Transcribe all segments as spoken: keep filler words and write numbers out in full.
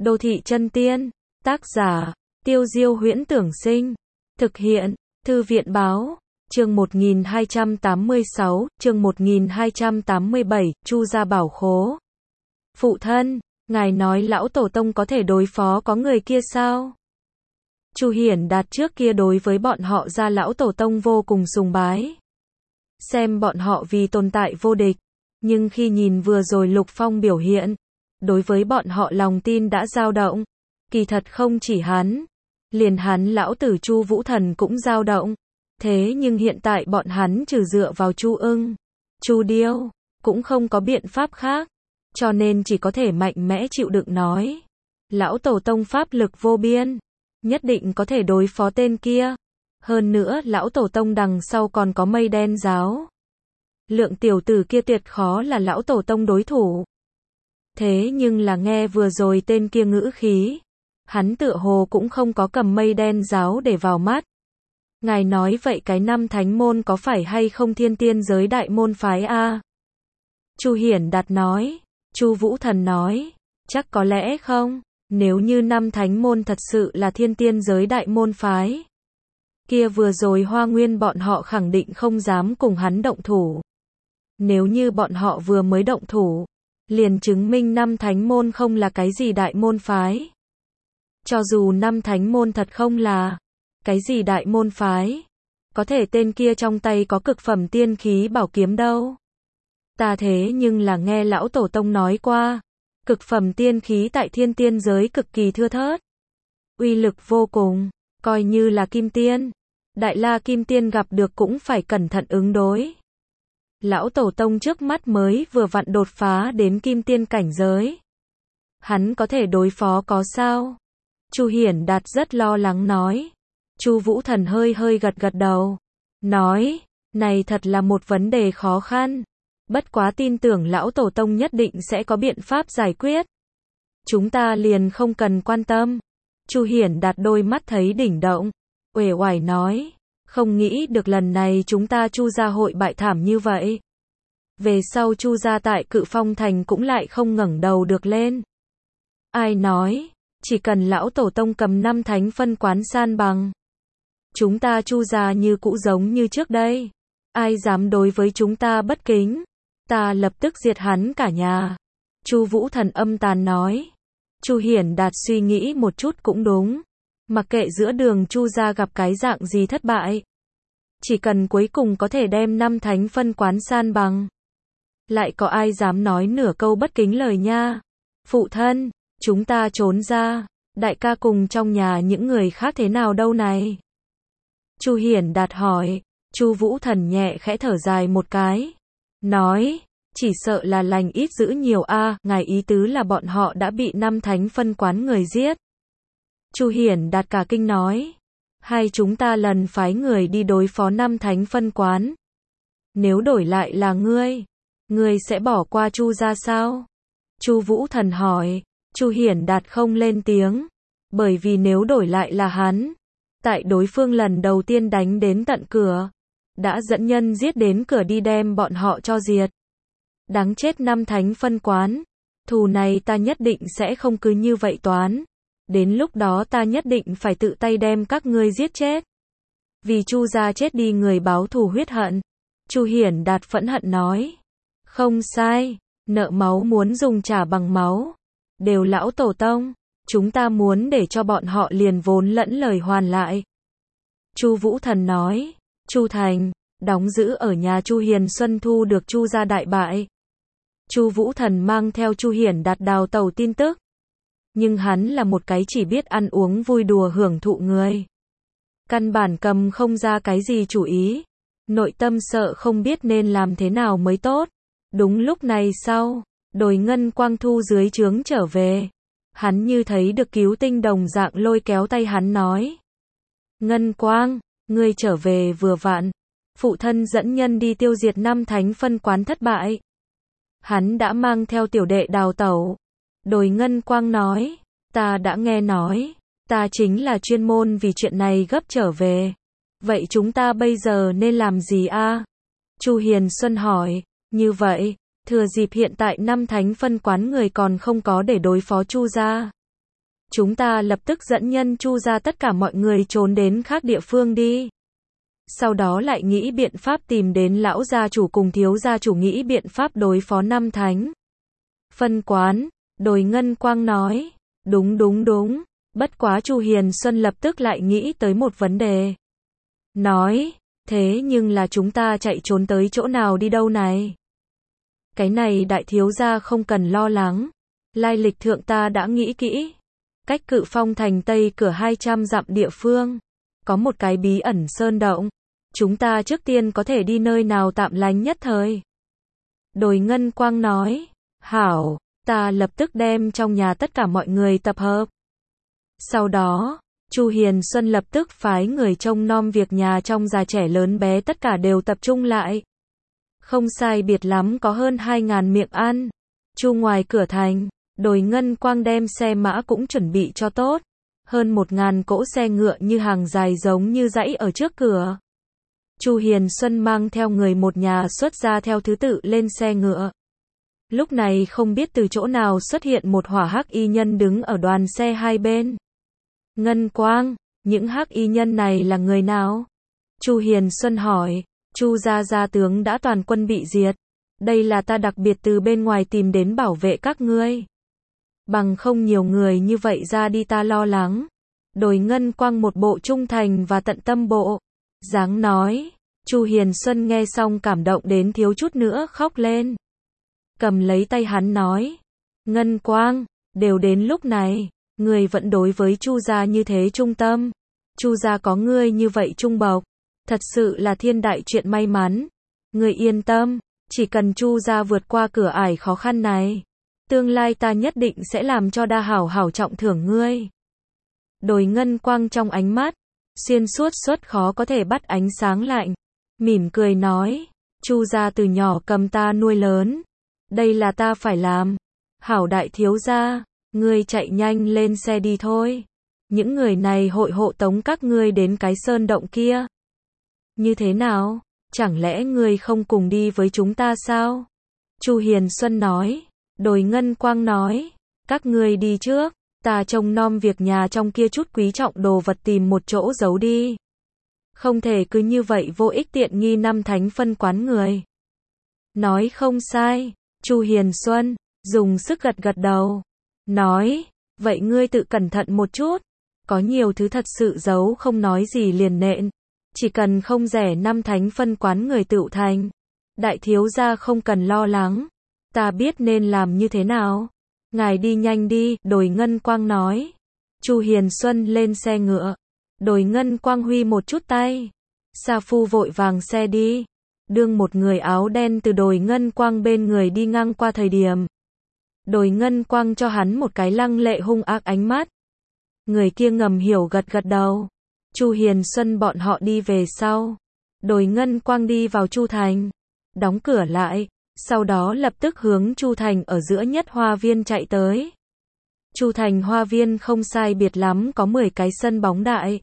Đô thị chân tiên. Tác giả, Tiêu Diêu Huyễn Tưởng Sinh. Thực hiện, Thư viện Báo. Chương một nghìn hai trăm tám mươi sáu, chương một nghìn hai trăm tám mươi bảy, Chu gia bảo khố. Phụ thân, ngài nói lão tổ tông có thể đối phó có người kia sao? Chu Hiển Đạt trước kia đối với bọn họ gia lão tổ tông vô cùng sùng bái. Xem bọn họ vì tồn tại vô địch. Nhưng khi nhìn vừa rồi Lục Phong biểu hiện, đối với bọn họ lòng tin đã dao động. Kỳ thật không chỉ hắn, liền hắn lão tử Chu Vũ Thần cũng dao động. Thế nhưng hiện tại bọn hắn trừ dựa vào Chu Ưng, Chu Điêu, cũng không có biện pháp khác. Cho nên chỉ có thể mạnh mẽ chịu đựng nói. Lão tổ tông pháp lực vô biên, nhất định có thể đối phó tên kia. Hơn nữa lão tổ tông đằng sau còn có Mây Đen giáo. Lượng tiểu tử kia tuyệt khó là lão tổ tông đối thủ. Thế nhưng là nghe vừa rồi tên kia ngữ khí, hắn tựa hồ cũng không có cầm Mây Đen giáo để vào mắt. Ngài nói vậy cái năm thánh môn có phải hay không thiên tiên giới đại môn phái a? Chu Hiển Đạt nói. Chu Vũ Thần nói, chắc có lẽ không, nếu như năm thánh môn thật sự là thiên tiên giới đại môn phái. Kia vừa rồi Hoa Nguyên bọn họ khẳng định không dám cùng hắn động thủ. Nếu như bọn họ vừa mới động thủ, liền chứng minh năm thánh môn không là cái gì đại môn phái. Cho dù năm thánh môn thật không là cái gì đại môn phái, có thể tên kia trong tay có cực phẩm tiên khí bảo kiếm đâu. Ta thế nhưng là nghe lão tổ tông nói qua, cực phẩm tiên khí tại thiên tiên giới cực kỳ thưa thớt, uy lực vô cùng, coi như là kim tiên, đại la kim tiên gặp được cũng phải cẩn thận ứng đối. Lão tổ tông trước mắt mới vừa vặn đột phá đến kim tiên cảnh giới, hắn có thể đối phó có sao? Chu Hiển Đạt rất lo lắng nói. Chu Vũ Thần hơi hơi gật gật đầu, nói, này thật là một vấn đề khó khăn. Bất quá tin tưởng lão tổ tông nhất định sẽ có biện pháp giải quyết. Chúng ta liền không cần quan tâm. Chu Hiển Đạt đôi mắt thấy đỉnh động, uể oải nói, không nghĩ được lần này chúng ta Chu gia hội bại thảm như vậy. Về sau Chu gia tại Cự Phong thành cũng lại không ngẩng đầu được lên. Ai nói, chỉ cần lão tổ tông cầm năm thánh phân quán san bằng, chúng ta Chu gia như cũ giống như trước đây. Ai dám đối với chúng ta bất kính, ta lập tức diệt hắn cả nhà. Chu Vũ Thần âm tàn nói. Chu Hiển Đạt suy nghĩ một chút cũng đúng. Mặc kệ giữa đường Chu gia gặp cái dạng gì thất bại, chỉ cần cuối cùng có thể đem năm thánh phân quán san bằng, lại có ai dám nói nửa câu bất kính lời nha. Phụ thân, chúng ta trốn ra, đại ca cùng trong nhà những người khác thế nào đâu này? Chu Hiển Đạt hỏi. Chu Vũ Thần nhẹ khẽ thở dài một cái, nói, chỉ sợ là lành ít dữ nhiều a, à, ngài ý tứ là bọn họ đã bị năm thánh phân quán người giết. Chu Hiển Đạt cả kinh nói, hay chúng ta lần phái người đi đối phó năm thánh phân quán. Nếu đổi lại là ngươi, ngươi sẽ bỏ qua Chu gia sao? Chu Vũ Thần hỏi. Chu Hiển Đạt không lên tiếng, bởi vì nếu đổi lại là hắn, tại đối phương lần đầu tiên đánh đến tận cửa, đã dẫn nhân giết đến cửa đi đem bọn họ cho diệt. Đáng chết năm thánh phân quán, thù này ta nhất định sẽ không cứ như vậy toán. Đến lúc đó ta nhất định phải tự tay đem các ngươi giết chết. Vì Chu gia chết đi người báo thù huyết hận. Chu Hiển Đạt phẫn hận nói. Không sai, nợ máu muốn dùng trả bằng máu. Đều lão tổ tông, chúng ta muốn để cho bọn họ liền vốn lẫn lời hoàn lại. Chu Vũ Thần nói. Chu Thành, đóng giữ ở nhà Chu Hiền Xuân thu được Chu gia đại bại. Chu Vũ Thần mang theo Chu Hiển Đạt đào tẩu tin tức. Nhưng hắn là một cái chỉ biết ăn uống vui đùa hưởng thụ người. Căn bản cầm không ra cái gì chủ ý. Nội tâm sợ không biết nên làm thế nào mới tốt. Đúng lúc này sau, Đồi Ngân Quang thu dưới trướng trở về. Hắn như thấy được cứu tinh đồng dạng lôi kéo tay hắn nói. Ngân Quang, ngươi trở về vừa vặn. Phụ thân dẫn nhân đi tiêu diệt năm thánh phân quán thất bại. Hắn đã mang theo tiểu đệ đào tẩu. Đồi Ngân Quang nói, ta đã nghe nói, ta chính là chuyên môn vì chuyện này gấp trở về. Vậy chúng ta bây giờ nên làm gì a? Chu Hiền Xuân hỏi. Như vậy, thừa dịp hiện tại năm thánh phân quán người còn không có để đối phó Chu gia, chúng ta lập tức dẫn nhân Chu ra tất cả mọi người trốn đến khác địa phương đi. Sau đó lại nghĩ biện pháp tìm đến lão gia chủ cùng thiếu gia chủ nghĩ biện pháp đối phó năm thánh phân quán. Đồi Ngân Quang nói, đúng đúng đúng, bất quá Chu Hiền Xuân lập tức lại nghĩ tới một vấn đề. Nói, thế nhưng là chúng ta chạy trốn tới chỗ nào đi đâu này? Cái này đại thiếu gia không cần lo lắng, lai lịch thượng ta đã nghĩ kỹ. Cách Cự Phong thành Tây cửa hai trăm dặm địa phương, có một cái bí ẩn sơn động. Chúng ta trước tiên có thể đi nơi nào tạm lánh nhất thời. Đồi Ngân Quang nói, hảo, ta lập tức đem trong nhà tất cả mọi người tập hợp. Sau đó, Chu Hiền Xuân lập tức phái người trông nom việc nhà trong già trẻ lớn bé tất cả đều tập trung lại. Không sai biệt lắm có hơn hai ngàn miệng ăn. Chu ngoài cửa thành, Đồi Ngân Quang đem xe mã cũng chuẩn bị cho tốt. Hơn một ngàn cỗ xe ngựa như hàng dài giống như dãy ở trước cửa. Chu Hiền Xuân mang theo người một nhà xuất ra theo thứ tự lên xe ngựa. Lúc này không biết từ chỗ nào xuất hiện một hỏa hắc y nhân đứng ở đoàn xe hai bên. Ngân Quang, những hắc y nhân này là người nào? Chu Hiền Xuân hỏi. Chu gia gia tướng đã toàn quân bị diệt. Đây là ta đặc biệt từ bên ngoài tìm đến bảo vệ các ngươi. Bằng không nhiều người như vậy ra đi ta lo lắng. Đồi Ngân Quang một bộ trung thành và tận tâm bộ dáng nói. Chu Hiền Xuân nghe xong cảm động đến thiếu chút nữa khóc lên. Cầm lấy tay hắn nói, Ngân Quang, đều đến lúc này, ngươi vẫn đối với Chu gia như thế trung tâm. Chu gia có ngươi như vậy trung bộc, thật sự là thiên đại chuyện may mắn. Ngươi yên tâm, chỉ cần Chu gia vượt qua cửa ải khó khăn này, tương lai ta nhất định sẽ làm cho đa hảo hảo trọng thưởng ngươi. Đồi Ngân Quang trong ánh mắt, xuyên suốt suốt khó có thể bắt ánh sáng lạnh, mỉm cười nói, Chu gia từ nhỏ cầm ta nuôi lớn, đây là ta phải làm. Hảo đại thiếu gia, ngươi chạy nhanh lên xe đi thôi. Những người này hội hộ tống các ngươi đến cái sơn động kia. Như thế nào? Chẳng lẽ ngươi không cùng đi với chúng ta sao? Chu Hiền Xuân nói. Đồi Ngân Quang nói, các ngươi đi trước, ta trông nom việc nhà trong kia chút quý trọng đồ vật tìm một chỗ giấu đi. Không thể cứ như vậy vô ích tiện nghi năm thánh phân quán người. Nói không sai, Chu Hiền Xuân, dùng sức gật gật đầu. Nói, vậy ngươi tự cẩn thận một chút. Có nhiều thứ thật sự giấu không nói gì liền nện. Chỉ cần không rẻ năm thánh phân quán người tựu thành. Đại thiếu gia không cần lo lắng. Ta biết nên làm như thế nào. Ngài đi nhanh đi, Đồi Ngân Quang nói. Chu Hiền Xuân lên xe ngựa. Đồi Ngân Quang huy một chút tay. Sa Phu vội vàng xe đi. Đương một người áo đen từ Đồi Ngân Quang bên người đi ngang qua thời điểm. Đồi Ngân Quang cho hắn một cái lăng lệ hung ác ánh mắt. Người kia ngầm hiểu gật gật đầu. Chu Hiền Xuân bọn họ đi về sau. Đồi Ngân Quang đi vào Chu Thành. Đóng cửa lại. Sau đó lập tức hướng Chu Thành ở giữa nhất hoa viên chạy tới. Chu Thành hoa viên không sai biệt lắm có mười cái sân bóng đại.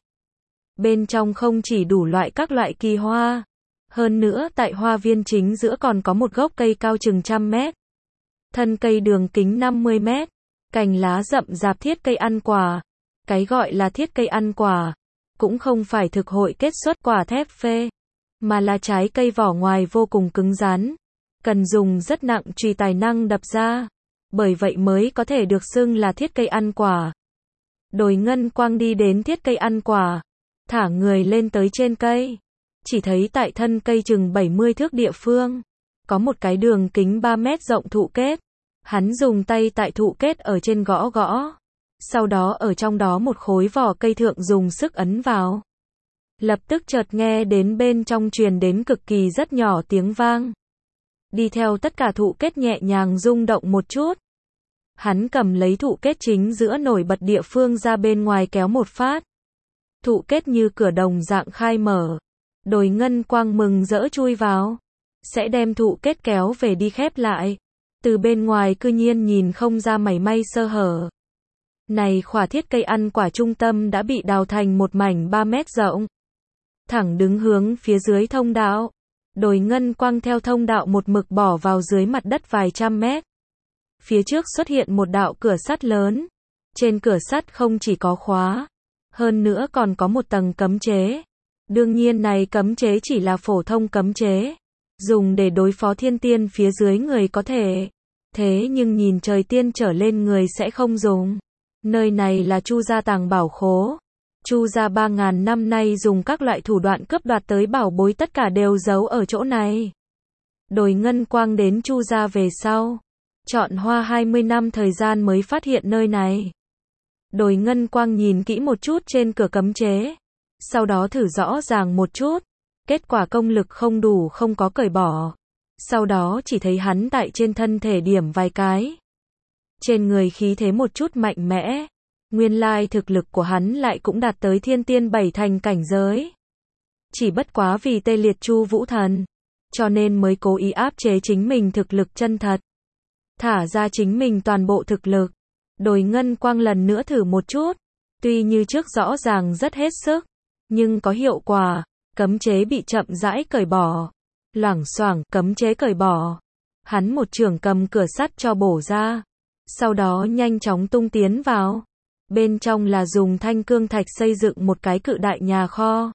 Bên trong không chỉ đủ loại các loại kỳ hoa. Hơn nữa tại hoa viên chính giữa còn có một gốc cây cao chừng trăm mét. Thân cây đường kính năm mươi mét. Cành lá rậm rạp thiết cây ăn quả. Cái gọi là thiết cây ăn quả, cũng không phải thực hội kết xuất quả thép phê, mà là trái cây vỏ ngoài vô cùng cứng rắn. Cần dùng rất nặng chùy tài năng đập ra. Bởi vậy mới có thể được xưng là thiết cây ăn quả. Đồi Ngân Quang đi đến thiết cây ăn quả. Thả người lên tới trên cây. Chỉ thấy tại thân cây chừng bảy mươi thước địa phương. Có một cái đường kính ba mét rộng thụ kết. Hắn dùng tay tại thụ kết ở trên gõ gõ. Sau đó ở trong đó một khối vỏ cây thượng dùng sức ấn vào. Lập tức chợt nghe đến bên trong truyền đến cực kỳ rất nhỏ tiếng vang. Đi theo tất cả thụ kết nhẹ nhàng rung động một chút. Hắn cầm lấy thụ kết chính giữa nổi bật địa phương ra bên ngoài kéo một phát. Thụ kết như cửa đồng dạng khai mở. Đồi Ngân Quang mừng rỡ chui vào. Sẽ đem thụ kết kéo về đi khép lại. Từ bên ngoài cư nhiên nhìn không ra mảy may sơ hở. Này khỏa thiết cây ăn quả trung tâm đã bị đào thành một mảnh ba mét rộng. Thẳng đứng hướng phía dưới thông đạo. Đồi Ngân Quang theo thông đạo một mực bỏ vào dưới mặt đất vài trăm mét. Phía trước xuất hiện một đạo cửa sắt lớn. Trên cửa sắt không chỉ có khóa, hơn nữa còn có một tầng cấm chế. Đương nhiên này cấm chế chỉ là phổ thông cấm chế, dùng để đối phó thiên tiên phía dưới người có thể. Thế nhưng nhìn trời tiên trở lên người sẽ không dùng. Nơi này là Chu gia tàng bảo khố. Chu gia ba ngàn năm nay dùng các loại thủ đoạn cướp đoạt tới bảo bối tất cả đều giấu ở chỗ này. Đồi Ngân Quang đến Chu gia về sau, chọn hoa hai mươi năm thời gian mới phát hiện nơi này. Đồi Ngân Quang nhìn kỹ một chút trên cửa cấm chế, sau đó thử rõ ràng một chút, kết quả công lực không đủ không có cởi bỏ. Sau đó chỉ thấy hắn tại trên thân thể điểm vài cái. Trên người khí thế một chút mạnh mẽ, nguyên lai thực lực của hắn lại cũng đạt tới thiên tiên bảy thành cảnh giới. Chỉ bất quá vì tê liệt Chu Vũ Thần, cho nên mới cố ý áp chế chính mình thực lực chân thật. Thả ra chính mình toàn bộ thực lực. Đồi Ngân Quang lần nữa thử một chút, tuy như trước rõ ràng rất hết sức, nhưng có hiệu quả, cấm chế bị chậm rãi cởi bỏ. Loảng xoảng, cấm chế cởi bỏ. Hắn một chưởng cầm cửa sắt cho bổ ra, sau đó nhanh chóng tung tiến vào. Bên trong là dùng thanh cương thạch xây dựng một cái cự đại nhà kho.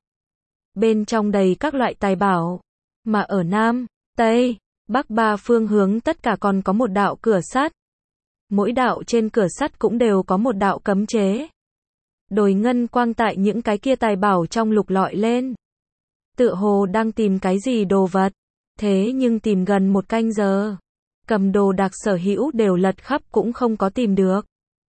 Bên trong đầy các loại tài bảo, mà ở Nam, Tây, Bắc ba phương hướng tất cả còn có một đạo cửa sắt. Mỗi đạo trên cửa sắt cũng đều có một đạo cấm chế. Đồi Ngân Quang tại những cái kia tài bảo trong lục lọi lên. Tựa hồ đang tìm cái gì đồ vật. Thế nhưng tìm gần một canh giờ, cầm đồ đạc sở hữu đều lật khắp cũng không có tìm được.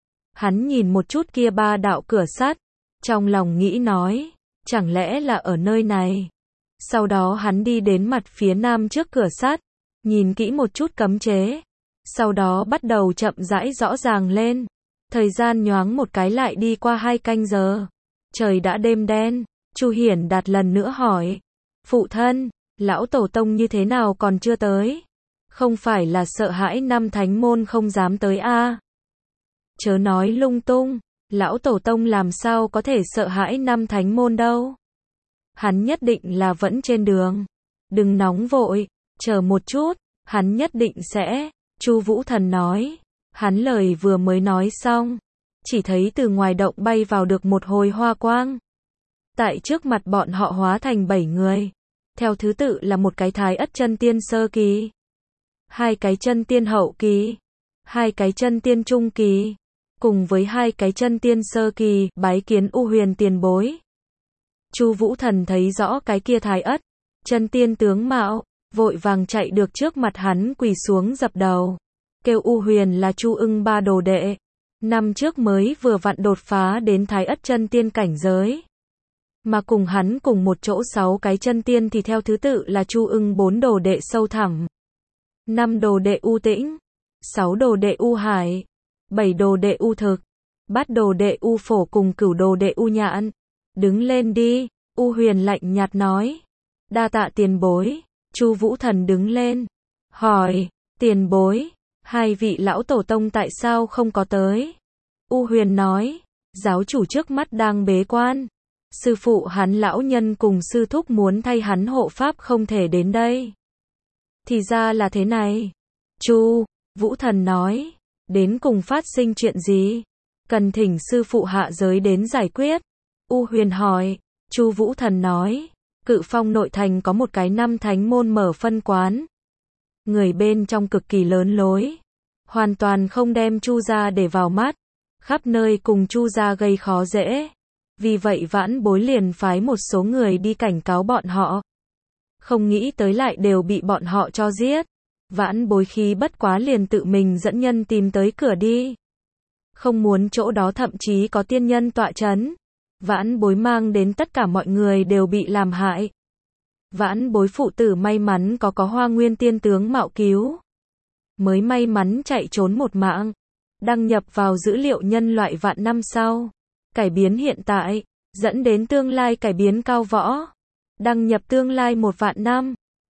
Hắn nhìn một chút kia ba đạo cửa sắt, trong lòng nghĩ nói, chẳng lẽ là ở nơi này. Sau đó hắn đi đến mặt phía nam trước cửa sắt, nhìn kỹ một chút cấm chế. Sau đó bắt đầu chậm rãi rõ ràng lên. Thời gian nhoáng một cái lại đi qua hai canh giờ. Trời đã đêm đen, Chu Hiển Đạt lần nữa hỏi. Phụ thân, lão tổ tông như thế nào còn chưa tới? Không phải là sợ hãi năm thánh môn không dám tới a? À? Chớ nói lung tung, lão tổ tông làm sao có thể sợ hãi năm thánh môn đâu? Hắn nhất định là vẫn trên đường. Đừng nóng vội, chờ một chút, hắn nhất định sẽ. Chu Vũ Thần nói. Hắn lời vừa mới nói xong, chỉ thấy từ ngoài động bay vào được một hồi hoa quang. Tại trước mặt bọn họ hóa thành bảy người. Theo thứ tự là một cái thái ất chân tiên sơ kỳ, hai cái chân tiên hậu kỳ, hai cái chân tiên trung kỳ, cùng với hai cái chân tiên sơ kỳ, bái kiến U Huyền tiền bối. Chu Vũ Thần thấy rõ cái kia thái ất chân tiên tướng mạo, vội vàng chạy được trước mặt hắn quỳ xuống dập đầu, kêu U Huyền là Chu Ưng ba đồ đệ, năm trước mới vừa vặn đột phá đến thái ất chân tiên cảnh giới. Mà cùng hắn cùng một chỗ sáu cái chân tiên thì theo thứ tự là Chu Ưng bốn đồ đệ sâu thẳm, năm đồ đệ U Tĩnh, sáu đồ đệ U Hải, bảy đồ đệ U Thực, bát đồ đệ U Phổ cùng cửu đồ đệ U Nhạn. Đứng lên đi, U Huyền lạnh nhạt nói. Đa tạ tiền bối. Chu Vũ Thần đứng lên, hỏi, tiền bối, hai vị lão tổ tông tại sao không có tới? U Huyền nói, giáo chủ trước mắt đang bế quan. Sư phụ hắn lão nhân cùng sư thúc muốn thay hắn hộ pháp không thể đến đây. Thì ra là thế này. Chu Vũ Thần nói, đến cùng phát sinh chuyện gì? Cần thỉnh sư phụ hạ giới đến giải quyết. U Huyền hỏi. Chu Vũ Thần nói, Cự Phong nội thành có một cái năm thánh môn mở phân quán. Người bên trong cực kỳ lớn lối, hoàn toàn không đem Chu gia để vào mắt, khắp nơi cùng Chu gia gây khó dễ. Vì vậy vãn bối liền phái một số người đi cảnh cáo bọn họ. Không nghĩ tới lại đều bị bọn họ cho giết. Vãn bối khí bất quá liền tự mình dẫn nhân tìm tới cửa đi. Không muốn chỗ đó thậm chí có tiên nhân tọa chấn. Vãn bối mang đến tất cả mọi người đều bị làm hại. Vãn bối phụ tử may mắn có có Hoa Nguyên tiên tướng mạo cứu, mới may mắn chạy trốn một mạng. Đăng nhập vào dữ liệu nhân loại vạn năm sau. Cải biến hiện tại, dẫn đến tương lai cải biến cao võ. Đăng nhập tương lai một vạn năm.